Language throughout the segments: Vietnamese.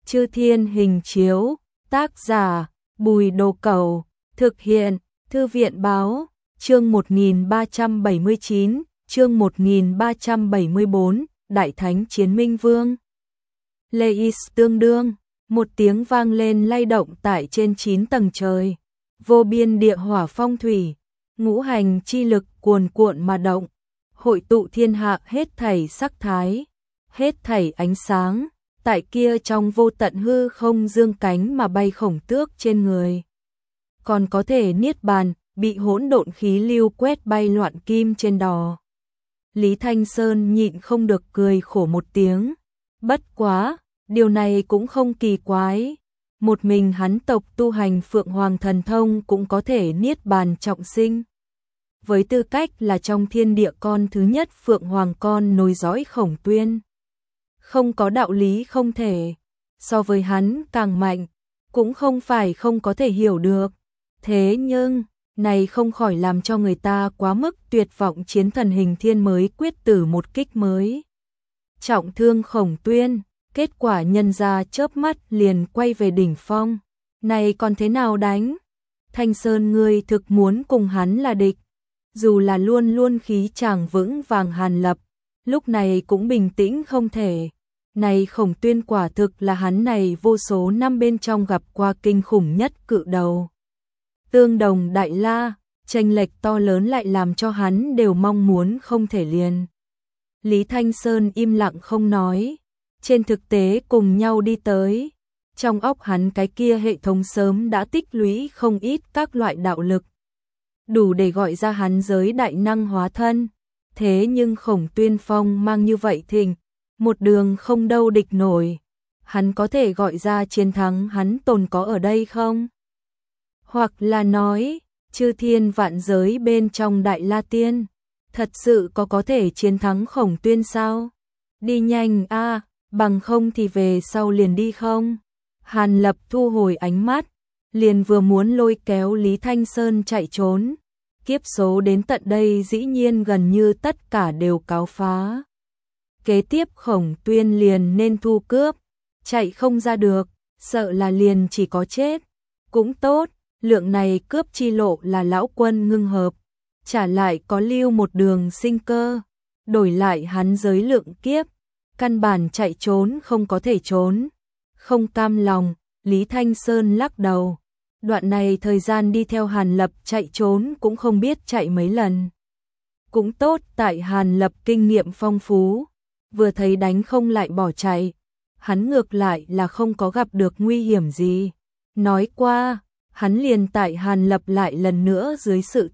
Chư Thiên Hình Chiếu, tác giả Bùi Đồ Cẩu, thực hiện Thư viện Báo, chương 1379, chương 1374, Đại Thánh Chiến Minh Vương. Leis tương đương, một tiếng vang lên lay động tại trên 9 tầng trời, vô biên địa hỏa phong thủy, ngũ hành chi lực cuồn cuộn mà động, hội tụ thiên hạ hết thảy sắc thái, hết thảy ánh sáng, tại kia trong vô tận hư không dương cánh mà bay Khổng Tước trên người. Còn có thể niết bàn, bị hỗn độn khí lưu quét bay loạn kim trên đò. Lý Thanh Sơn nhịn không được cười khổ một tiếng, bất quá, điều này cũng không kỳ quái, một mình hắn tộc tu hành Phượng Hoàng thần thông cũng có thể niết bàn trọng sinh. Với tư cách là trong thiên địa con thứ nhất Phượng Hoàng con nối dõi Khổng Tuyên, không có đạo lý không thể, so với hắn càng mạnh, cũng không phải không có thể hiểu được. Thế nhưng, này không khỏi làm cho người ta quá mức tuyệt vọng. Chiến thần hình thiên mới quyết tử một kích mới trọng thương Khổng Tuyên, kết quả nhân ra chớp mắt liền quay về đỉnh phong, này còn thế nào đánh? Thanh Sơn ngươi thực muốn cùng hắn là địch, dù là luôn luôn khí chàng vững vàng Hàn Lập, lúc này cũng bình tĩnh không thể. Này Khổng Tuyên quả thực là hắn này vô số năm bên trong gặp qua kinh khủng nhất cự đầu. Tương đồng đại la, chênh lệch to lớn lại làm cho hắn đều mong muốn không thể liền. Lý Thanh Sơn im lặng không nói, trên thực tế cùng nhau đi tới, trong óc hắn cái kia hệ thống sớm đã tích lũy không ít các loại đạo lực, đủ để gọi ra hắn giới đại năng hóa thân. Thế nhưng Khổng Tuyên phong mang như vậy thình, một đường không đâu địch nổi, hắn có thể gọi ra chiến thắng hắn tồn có ở đây không? Hoặc là nói, chư thiên vạn giới bên trong Đại La Tiên, thật sự có thể chiến thắng Khổng Tuyên sao? Đi nhanh a, bằng không thì về sau liền đi không? Hàn Lập thu hồi ánh mắt, liền vừa muốn lôi kéo Lý Thanh Sơn chạy trốn. Kiếp số đến tận đây dĩ nhiên gần như tất cả đều cáo phá. Kế tiếp Khổng Tuyên liền nên thu cướp, chạy không ra được, sợ là liền chỉ có chết. Cũng tốt, lượng này cướp chi lộ là lão quân ngưng hợp, trả lại có lưu một đường sinh cơ, đổi lại hắn giới lượng kiếp, căn bản chạy trốn không có thể trốn. Không cam lòng, Lý Thanh Sơn lắc đầu, đoạn này thời gian đi theo Hàn Lập chạy trốn cũng không biết chạy mấy lần. Cũng tốt tại Hàn Lập kinh nghiệm phong phú, vừa thấy đánh không lại bỏ chạy, hắn ngược lại là không có gặp được nguy hiểm gì. Nói qua, hắn liền tại Hàn Lập lại lần nữa dưới sự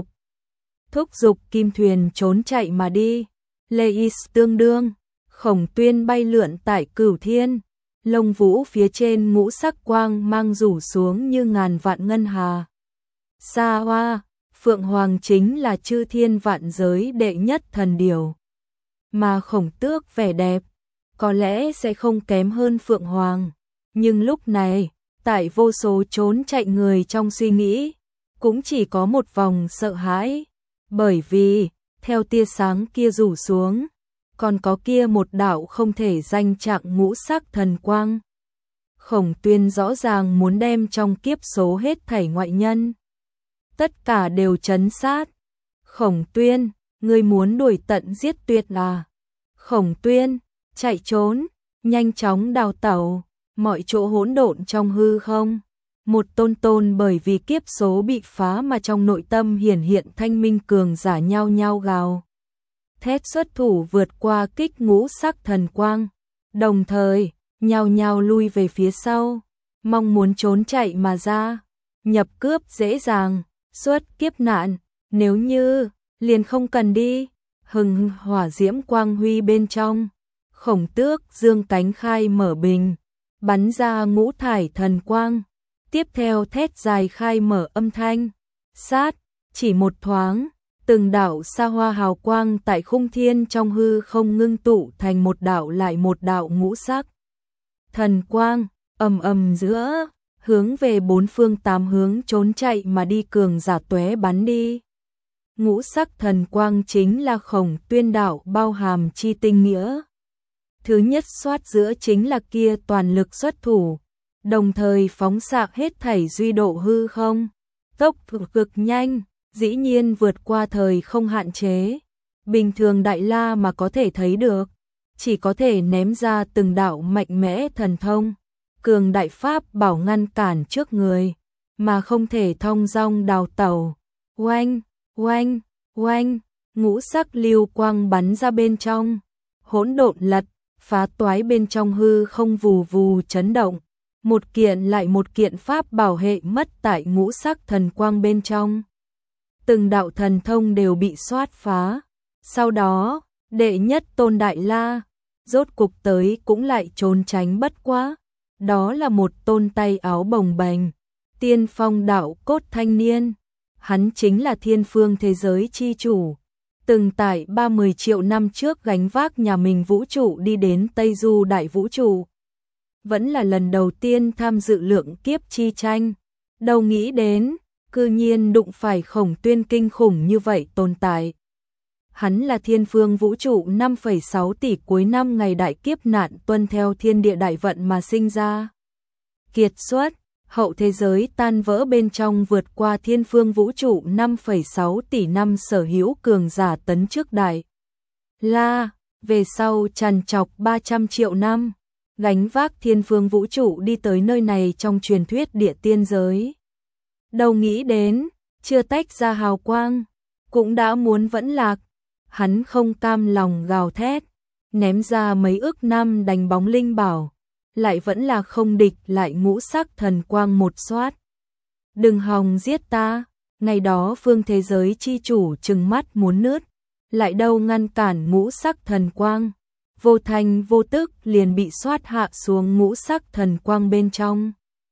thúc giục kim thuyền trốn chạy mà đi. Leis tương đương, Khổng Tuyên bay lượn tại Cửu Thiên, lông vũ phía trên ngũ sắc quang mang rủ xuống như ngàn vạn ngân hà. Xa hoa, Phượng Hoàng chính là chư thiên vạn giới đệ nhất thần điểu, mà Khổng Tước vẻ đẹp, có lẽ sẽ không kém hơn Phượng Hoàng, nhưng lúc này, tại vô số trốn chạy người trong suy nghĩ, cũng chỉ có một vòng sợ hãi, bởi vì, theo tia sáng kia rủ xuống, còn có kia một đạo không thể danh trạng ngũ sắc thần quang. Khổng Tuyên rõ ràng muốn đem trong kiếp số hết thảy ngoại nhân, tất cả đều trấn sát. Khổng Tuyên, ngươi muốn đuổi tận giết tuyệt à? Khổng Tuyên, chạy trốn, nhanh chóng đào tẩu, mọi chỗ hỗn độn trong hư không. Một tôn bởi vì kiếp số bị phá mà trong nội tâm hiển hiện thanh minh cường giả nhao nhao gào thét xuất thủ vượt qua kích ngũ sắc thần quang, đồng thời nhao nhao lui về phía sau, mong muốn trốn chạy mà ra. Nhập cướp dễ dàng, xuất kiếp nạn, nếu như liền không cần đi. Hừng hỏa diễm quang huy bên trong, Khổng Tước dương cánh khai mở bình, bắn ra ngũ thải thần quang, tiếp theo thét dài khai mở âm thanh. Sát, chỉ một thoáng, từng đạo sa hoa hào quang tại khung thiên trong hư không ngưng tụ thành một đạo lại một đạo ngũ sắc thần quang, ầm ầm giữa, hướng về bốn phương tám hướng trốn chạy mà đi cường giả tóe bắn đi. Ngũ sắc thần quang chính là Khổng Tuyên đạo bao hàm chi tinh nghĩa. Thứ nhất xoát giữa chính là kia toàn lực xuất thủ, đồng thời phóng xạ hết thảy duy độ hư không. Tốc độ cực nhanh, dĩ nhiên vượt qua thời không hạn chế. Bình thường Đại La mà có thể thấy được, chỉ có thể ném ra từng đạo mạnh mẽ thần thông, cường đại pháp bảo ngăn cản trước người, mà không thể thong dong đào tẩu. Oanh, oanh, oanh, ngũ sắc lưu quang bắn ra bên trong, hỗn độn lật, phá toái bên trong hư không vù vù chấn động. Một kiện lại một kiện pháp bảo hệ mất tại ngũ sắc thần quang bên trong. Từng đạo thần thông đều bị xoát phá. Sau đó, đệ nhất tôn Đại La, rốt cục tới cũng lại trốn tránh bất quá. Đó là một tôn tay áo bồng bềnh, tiên phong đạo cốt thanh niên. Hắn chính là thiên phương thế giới chi chủ. Từng tại 30 triệu năm trước gánh vác nhà mình vũ trụ đi đến Tây Du đại vũ trụ. Vẫn là lần đầu tiên tham dự lượng kiếp chi tranh. Đâu nghĩ đến, cư nhiên đụng phải Khổng Tuyên kinh khủng như vậy tồn tại. Hắn là thiên phương vũ trụ 5,6 tỷ cuối năm ngày đại kiếp nạn tuân theo thiên địa đại vận mà sinh ra. Kiệt xuất, hậu thế giới tan vỡ bên trong vượt qua thiên phương vũ trụ 5,6 tỷ năm sở hữu cường giả tấn trước Đại La, về sau trằn trọc 300 triệu năm, gánh vác thiên phương vũ trụ đi tới nơi này trong truyền thuyết địa tiên giới. Đâu nghĩ đến, chưa tách ra hào quang, cũng đã muốn vẫn lạc. Hắn không cam lòng gào thét, ném ra mấy ức năm đánh bóng linh bảo, lại vẫn là không địch lại ngũ sắc thần quang một xoát. Đừng hòng giết ta, ngày đó phương thế giới chi chủ trừng mắt muốn nứt, lại đâu ngăn cản ngũ sắc thần quang, vô thành vô tức liền bị xoát hạ xuống ngũ sắc thần quang bên trong.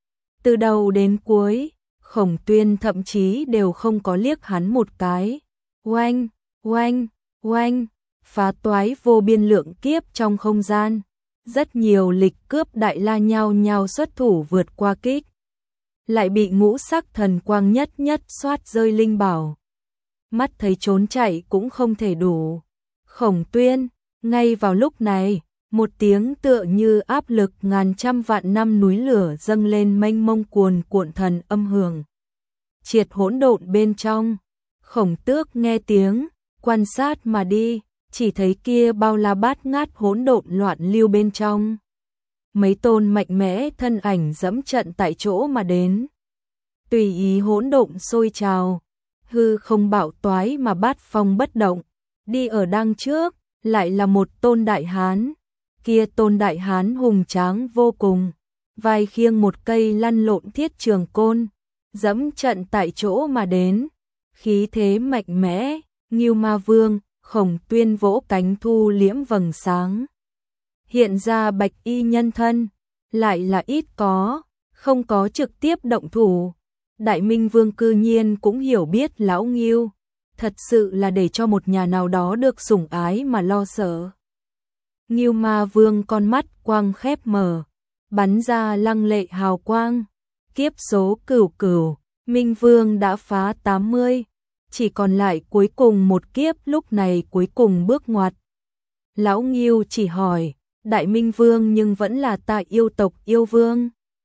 Từ đầu đến cuối, Khổng Tuyên thậm chí đều không có liếc hắn một cái. Oanh, oanh, oanh, phá toái vô biên lượng kiếp trong không gian. Rất nhiều lịch cướp Đại La nhao nhao xuất thủ vượt qua kích. Lại bị ngũ sắc thần quang nhất nhất xoát rơi linh bảo. Mắt thấy trốn chạy cũng không thể đủ. Khổng Tuyên, ngay vào lúc này, một tiếng tựa như áp lực ngàn trăm vạn năm núi lửa dâng lên mênh mông cuồn cuộn thần âm hưởng. Triệt hỗn độn bên trong, Khổng Tước nghe tiếng, quan sát mà đi, chỉ thấy kia bao la bát ngát hỗn độn loạn lưu bên trong. Mấy tôn mạnh mẽ thân ảnh dẫm trận tại chỗ mà đến. Tùy ý hỗn độn sôi trào, hư không bạo toái mà bát phong bất động. Đi ở đằng trước, lại là một tôn đại hán. Kia tôn đại hán hùng tráng vô cùng, vai khiêng một cây lăn lộn thiết trường côn, dẫm trận tại chỗ mà đến. Khí thế mạnh mẽ, Ngưu Ma Vương, Khổng Tuyên vỗ cánh thu liễm vầng sáng. Hiện ra bạch y nhân thân, lại là ít có, không có trực tiếp động thủ. Đại Minh Vương cư nhiên cũng hiểu biết lão Ngưu, thật sự là để cho một nhà nào đó được sủng ái mà lo sợ. Ngưu Ma Vương con mắt quang khép mở, bắn ra lăng lệ hào quang. Kiếp số cửu cửu, Minh Vương đã phá 80, chỉ còn lại cuối cùng một kiếp, lúc này cuối cùng bước ngoặt. Lão Ngưu chỉ hỏi, Đại Minh Vương nhưng vẫn là tại yêu tộc yêu vương.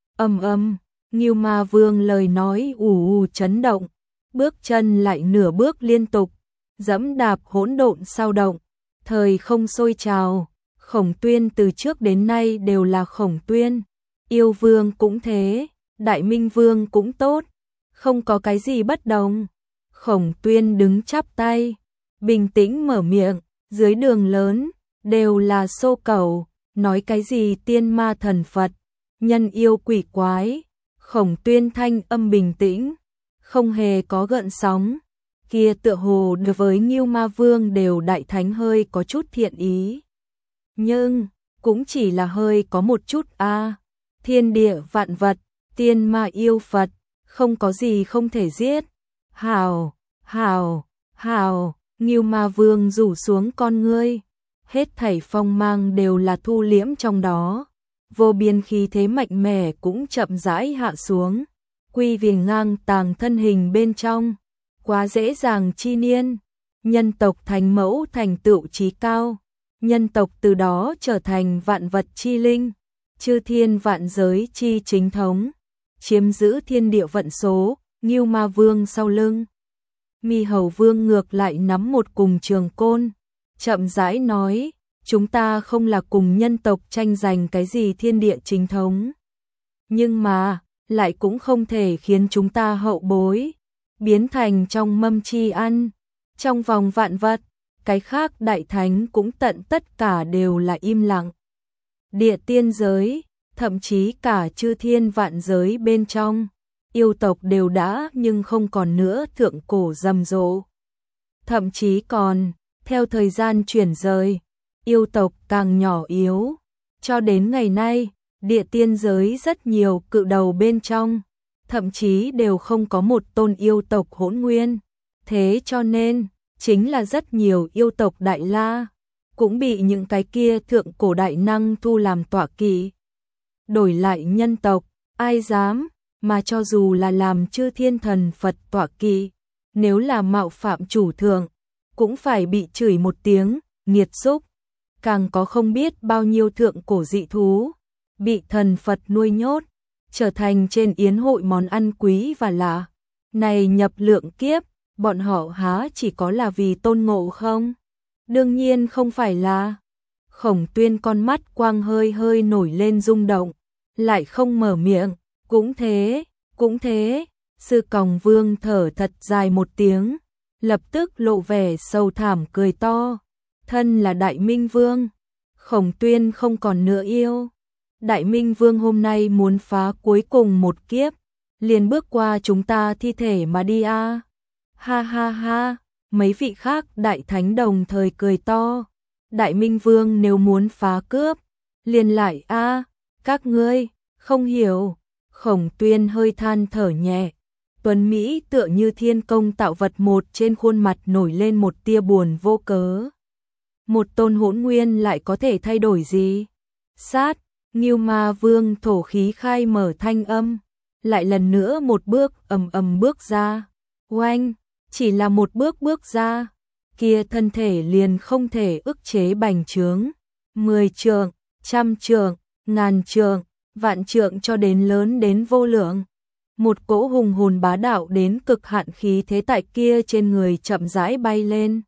Ngưu Ma Vương lời nói ù ù chấn động, bước chân lại nửa bước liên tục, dẫm đạp hỗn độn sao động, thời không sôi trào. Khổng Tuyên từ trước đến nay đều là Khổng Tuyên, yêu vương cũng thế, Đại Minh Vương cũng tốt, không có cái gì bất đồng. Khổng Tuyên đứng chắp tay, bình tĩnh mở miệng, dưới đường lớn, đều là xô cẩu, nói cái gì tiên ma thần Phật, nhân yêu quỷ quái. Khổng Tuyên thanh âm bình tĩnh, không hề có gợn sóng, kia tựa hồ đối với Ngưu Ma Vương đều đại thánh hơi có chút thiện ý. Nhưng, cũng chỉ là hơi có một chút a. Thiên địa vạn vật, tiên ma yêu Phật, không có gì không thể giết. Hào, hào, hào, Ngưu Ma Vương rủ xuống con ngươi, hết thảy phong mang đều là thu liễm trong đó. Vô biên khí thế mạnh mẽ cũng chậm rãi hạ xuống, quy về ngang tàng thân hình bên trong, quá dễ dàng chi niên, nhân tộc thành mẫu thành tựu chí cao, nhân tộc từ đó trở thành vạn vật chi linh, chư thiên vạn giới chi chính thống, chiếm giữ thiên địa vận số. Ngưu Ma Vương sau lưng, Mi Hầu Vương ngược lại nắm một cùng trường côn, chậm rãi nói, chúng ta không là cùng nhân tộc tranh giành cái gì thiên địa chính thống, nhưng mà lại cũng không thể khiến chúng ta hậu bối biến thành trong mâm chi ăn. Trong vòng vạn vật, cái khác đại thánh cũng tận tất cả đều là im lặng. Địa tiên giới, thậm chí cả chư thiên vạn giới bên trong, yêu tộc đều đã nhưng không còn nữa thượng cổ rầm rộ. Thậm chí còn, theo thời gian chuyển rời, yêu tộc càng nhỏ yếu. Cho đến ngày nay, địa tiên giới rất nhiều cự đầu bên trong, thậm chí đều không có một tôn yêu tộc hỗn nguyên. Thế cho nên, chính là rất nhiều yêu tộc Đại La, cũng bị những cái kia thượng cổ đại năng thu làm tọa kỵ. Đổi lại nhân tộc, ai dám, mà cho dù là làm chư thiên thần Phật tọa kỵ, nếu là mạo phạm chủ thượng, cũng phải bị chửi một tiếng, nghiệt xúc. Càng có không biết bao nhiêu thượng cổ dị thú, bị thần Phật nuôi nhốt, trở thành trên yến hội món ăn quý và lạ. Này nhập lượng kiếp, bọn họ há chỉ có là vì tôn ngộ không? Đương nhiên không phải là. Khổng Tuyên con mắt quang hơi hơi nổi lên rung động, lại không mở miệng. Cũng thế, Sư Còng Vương thở thật dài một tiếng, lập tức lộ vẻ sầu thảm cười to. Thân là Đại Minh Vương, Khổng Tuyên không còn nữa yêu. Đại Minh Vương hôm nay muốn phá cuối cùng một kiếp, liền bước qua chúng ta thi thể mà đi a. Ha ha ha, mấy vị khác đại thánh đồng thời cười to. Đại Minh Vương nếu muốn phá cướp, liền lại a, các ngươi không hiểu. Khổng Tuyên hơi than thở nhẹ, tuấn mỹ tựa như thiên công tạo vật một, trên khuôn mặt nổi lên một tia buồn vô cớ. Một tôn hỗn nguyên lại có thể thay đổi gì? Sát, Ngưu Ma Vương thổ khí khai mở thanh âm, lại lần nữa một bước ầm ầm bước ra. Oanh, chỉ là một bước bước ra, kia thân thể liền không thể ức chế bành trướng. 10 trượng, 100 trượng, 1000 trượng, vạn trượng cho đến lớn đến vô lượng. Một cỗ hùng hồn bá đạo đến cực hạn khí thế tại kia trên người chậm rãi bay lên.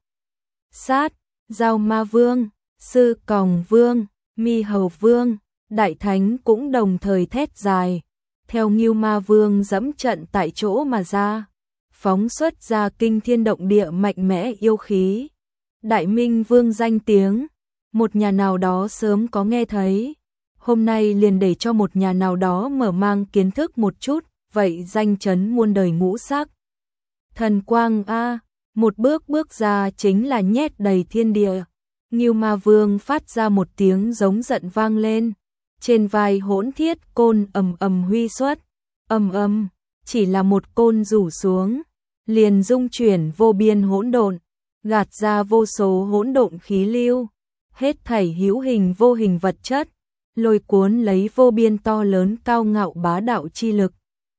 Sát, Giao Ma Vương, Sư Còng Vương, Mi Hầu Vương, Đại Thánh cũng đồng thời thét dài, theo Ngưu Ma Vương dẫm trận tại chỗ mà ra, phóng xuất ra kinh thiên động địa mạnh mẽ yêu khí. Đại Minh Vương danh tiếng, một nhà nào đó sớm có nghe thấy, hôm nay liền để cho một nhà nào đó mở mang kiến thức một chút, vậy danh chấn muôn đời ngũ sắc. Thần quang a, một bước bước ra chính là nhét đầy thiên địa. Ngưu Ma Vương phát ra một tiếng giống giận vang lên, trên vai hỗn thiết côn ầm ầm huy xuất, ầm ầm, chỉ là một côn rủ xuống, liền dung chuyển vô biên hỗn độn, gạt ra vô số hỗn độn khí lưu, hết thảy hữu hình vô hình vật chất, lôi cuốn lấy vô biên to lớn cao ngạo bá đạo chi lực,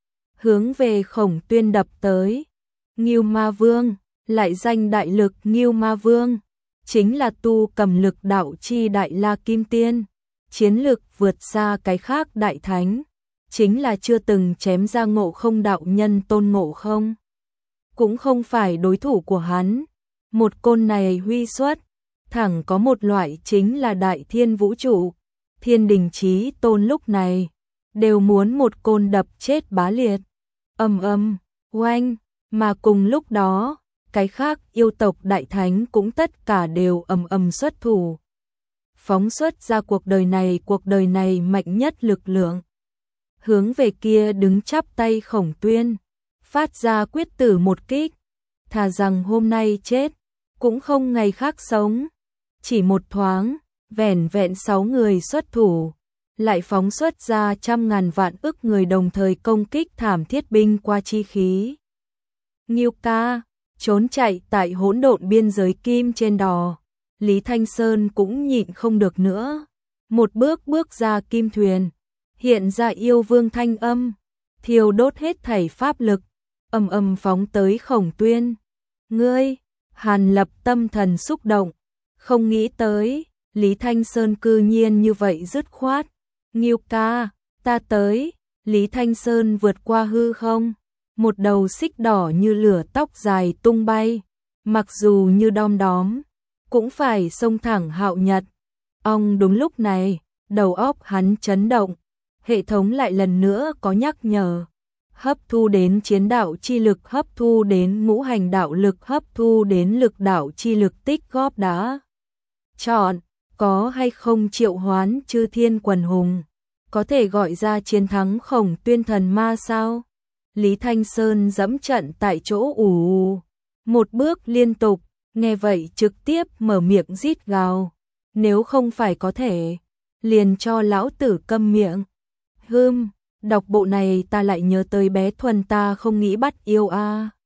hướng về Khổng Tuyên đập tới. Ngưu Ma Vương, lại danh đại lực Ngưu Ma Vương, chính là tu cầm lực đạo chi Đại La Kim Tiên, chiến lực vượt xa cái khác đại thánh, chính là chưa từng chém ra Ngộ Không đạo nhân Tôn Ngộ Không, cũng không phải đối thủ của hắn. Một côn này huy xuất, thẳng có một loại chính là đại thiên vũ trụ, thiên đình chí tôn lúc này đều muốn một côn đập chết bá liệt. Ầm ầm, oanh, mà cùng lúc đó, cái khác yêu tộc đại thánh cũng tất cả đều ầm ầm xuất thủ, phóng xuất ra cuộc đời này mạnh nhất lực lượng, hướng về kia đứng chắp tay Khổng Tuyên, phát ra quyết tử một kích, thà rằng hôm nay chết, cũng không ngày khác sống. Chỉ một thoáng, vẻn vẹn 6 người xuất thủ, lại phóng xuất ra trăm ngàn vạn ức người đồng thời công kích thảm thiết binh qua chi khí. Ngưu ca, trốn chạy tại hỗn độn biên giới kim trên đò, Lý Thanh Sơn cũng nhịn không được nữa, một bước bước ra kim thuyền, hiện ra yêu vương thanh âm, thiêu đốt hết thảy pháp lực, ầm ầm phóng tới Khổng Tuyên. Ngươi, Hàn Lập tâm thần xúc động, không nghĩ tới, Lý Thanh Sơn cư nhiên như vậy dứt khoát. Ngưu ca, ta tới. Lý Thanh Sơn vượt qua hư không, một đầu xích đỏ như lửa tóc dài tung bay, mặc dù như đom đóm, cũng phải xông thẳng Hạo Nhật. Đúng lúc này, đầu óc hắn chấn động, hệ thống lại lần nữa có nhắc nhở. Hấp thu đến chiến đạo chi lực, hấp thu đến ngũ hành đạo lực, hấp thu đến lực đạo chi lực tích góp đã. Chọn, có hay không triệu hoán chư thiên quần hùng, có thể gọi ra chiến thắng Khổng Tuyên thần ma sao? Lý Thanh Sơn dẫm trận tại chỗ ù, một bước liên tục, nghe vậy trực tiếp mở miệng rít gào. Nếu không phải có thể, liền cho lão tử câm miệng. Đọc bộ này ta lại nhớ tới bé Thuần ta không nghĩ bắt yêu a.